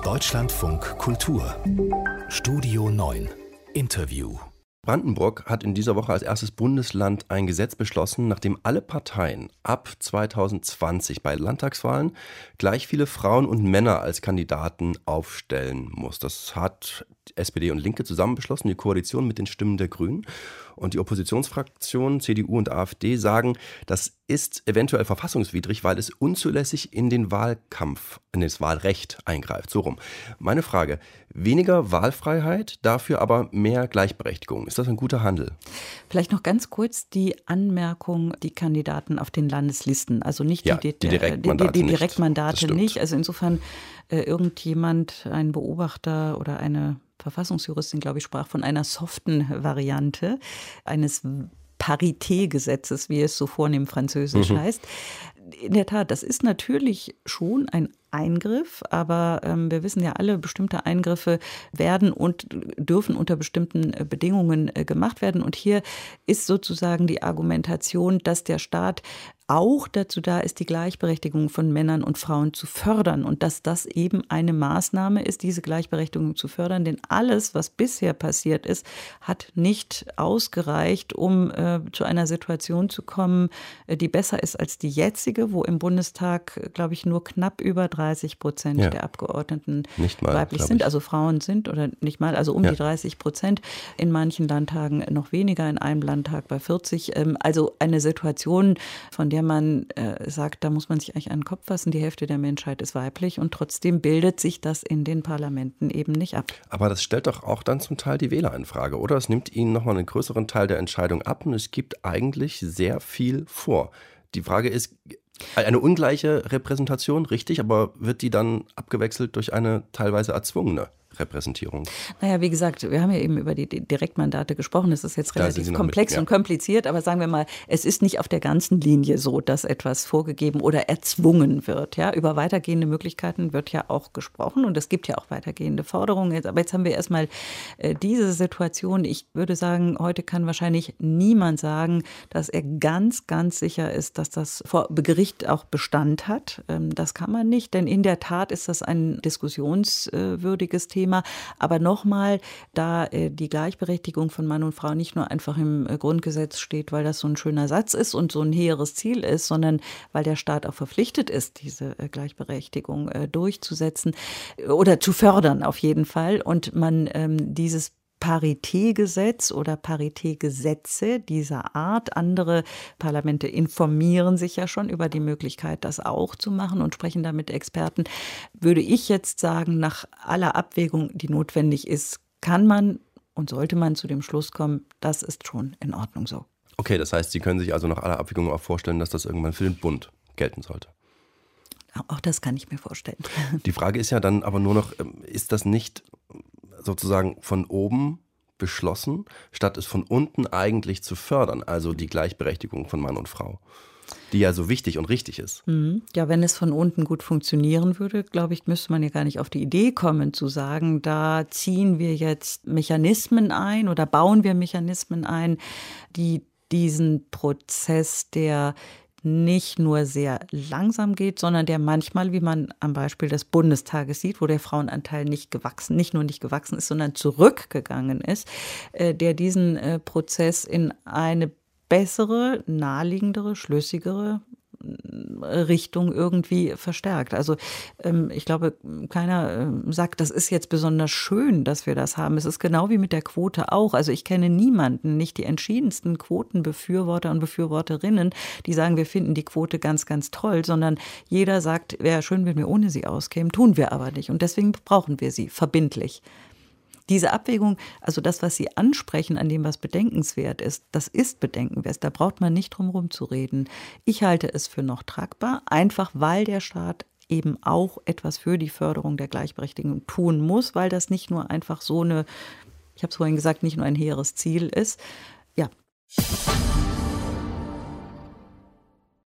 Deutschlandfunk Kultur Studio 9 Interview. Brandenburg hat in dieser Woche als erstes Bundesland ein Gesetz beschlossen, nachdem alle Parteien ab 2020 bei Landtagswahlen gleich viele Frauen und Männer als Kandidaten aufstellen muss. Das hat SPD und Linke zusammen beschlossen, die Koalition mit den Stimmen der Grünen. Und die Oppositionsfraktionen CDU und AfD sagen, das ist eventuell verfassungswidrig, weil es unzulässig in den Wahlkampf, in das Wahlrecht eingreift. So rum. Meine Frage, weniger Wahlfreiheit, dafür aber mehr Gleichberechtigung. Ist das ein guter Handel? Vielleicht noch ganz kurz die Anmerkung, die Kandidaten auf den Landeslisten, also nicht die Direktmandate nicht. Also insofern irgendjemand, ein Beobachter oder eine Verfassungsjuristin, glaube ich, sprach von einer soften Variante eines Parité-Gesetzes, wie es so vornehm französisch heißt. In der Tat, das ist natürlich schon ein Eingriff, aber wir wissen ja alle, bestimmte Eingriffe werden und dürfen unter bestimmten Bedingungen gemacht werden. Und hier ist sozusagen die Argumentation, dass der Staat auch dazu da ist, die Gleichberechtigung von Männern und Frauen zu fördern und dass das eben eine Maßnahme ist, diese Gleichberechtigung zu fördern. Denn alles, was bisher passiert ist, hat nicht ausgereicht, um zu einer Situation zu kommen, die besser ist als die jetzige, wo im Bundestag, glaube ich, nur knapp über 30% der Abgeordneten weiblich sind, also Frauen sind oder nicht mal, also um die 30%, in manchen Landtagen noch weniger, in einem Landtag bei 40. Also eine Situation, von der man sagt, da muss man sich eigentlich an den Kopf fassen, die Hälfte der Menschheit ist weiblich und trotzdem bildet sich das in den Parlamenten eben nicht ab. Aber das stellt doch auch dann zum Teil die Wähler in Frage, oder? Es nimmt ihnen nochmal einen größeren Teil der Entscheidung ab und es gibt eigentlich sehr viel vor. Die Frage ist, eine ungleiche Repräsentation, richtig, aber wird die dann abgewechselt durch eine teilweise erzwungene Repräsentierung? Naja, wie gesagt, wir haben ja eben über die Direktmandate gesprochen. Das ist jetzt relativ komplex und kompliziert, aber sagen wir mal, es ist nicht auf der ganzen Linie so, dass etwas vorgegeben oder erzwungen wird. Ja, über weitergehende Möglichkeiten wird ja auch gesprochen und es gibt ja auch weitergehende Forderungen. Aber jetzt haben wir erstmal diese Situation. Ich würde sagen, heute kann wahrscheinlich niemand sagen, dass er ganz, ganz sicher ist, dass das vor Gericht auch Bestand hat. Das kann man nicht, denn in der Tat ist das ein diskussionswürdiges Thema. Aber nochmal, da die Gleichberechtigung von Mann und Frau nicht nur einfach im Grundgesetz steht, weil das so ein schöner Satz ist und so ein hehres Ziel ist, sondern weil der Staat auch verpflichtet ist, diese Gleichberechtigung durchzusetzen oder zu fördern auf jeden Fall. Und man dieses Parité-Gesetz oder Parité-Gesetze dieser Art. Andere Parlamente informieren sich ja schon über die Möglichkeit, das auch zu machen und sprechen da mit Experten. Würde ich jetzt sagen, nach aller Abwägung, die notwendig ist, kann man und sollte man zu dem Schluss kommen, das ist schon in Ordnung so. Okay, das heißt, Sie können sich also nach aller Abwägung auch vorstellen, dass das irgendwann für den Bund gelten sollte. Auch das kann ich mir vorstellen. Die Frage ist ja dann aber nur noch, ist das nicht sozusagen von oben beschlossen, statt es von unten eigentlich zu fördern, also die Gleichberechtigung von Mann und Frau, die ja so wichtig und richtig ist. Ja, wenn es von unten gut funktionieren würde, glaube ich, müsste man ja gar nicht auf die Idee kommen zu sagen, da ziehen wir jetzt Mechanismen ein oder bauen wir Mechanismen ein, die diesen Prozess der nicht nur sehr langsam geht, sondern der manchmal, wie man am Beispiel des Bundestages sieht, wo der Frauenanteil nicht nur nicht gewachsen ist, sondern zurückgegangen ist, der diesen Prozess in eine bessere, naheliegendere, schlüssigere Richtung irgendwie verstärkt. Also ich glaube, keiner sagt, das ist jetzt besonders schön, dass wir das haben. Es ist genau wie mit der Quote auch. Also ich kenne niemanden, nicht die entschiedensten Quotenbefürworter und Befürworterinnen, die sagen, wir finden die Quote ganz, ganz toll, sondern jeder sagt, wäre schön, wenn wir ohne sie auskämen, tun wir aber nicht. Und deswegen brauchen wir sie verbindlich. Diese Abwägung, also das, was Sie ansprechen, an dem was bedenkenswert ist, das ist bedenkenswert. Da braucht man nicht drum herum zu reden. Ich halte es für noch tragbar, einfach weil der Staat eben auch etwas für die Förderung der Gleichberechtigung tun muss, weil das nicht nur einfach so ich habe es vorhin gesagt, nicht nur ein hehres Ziel ist. Ja.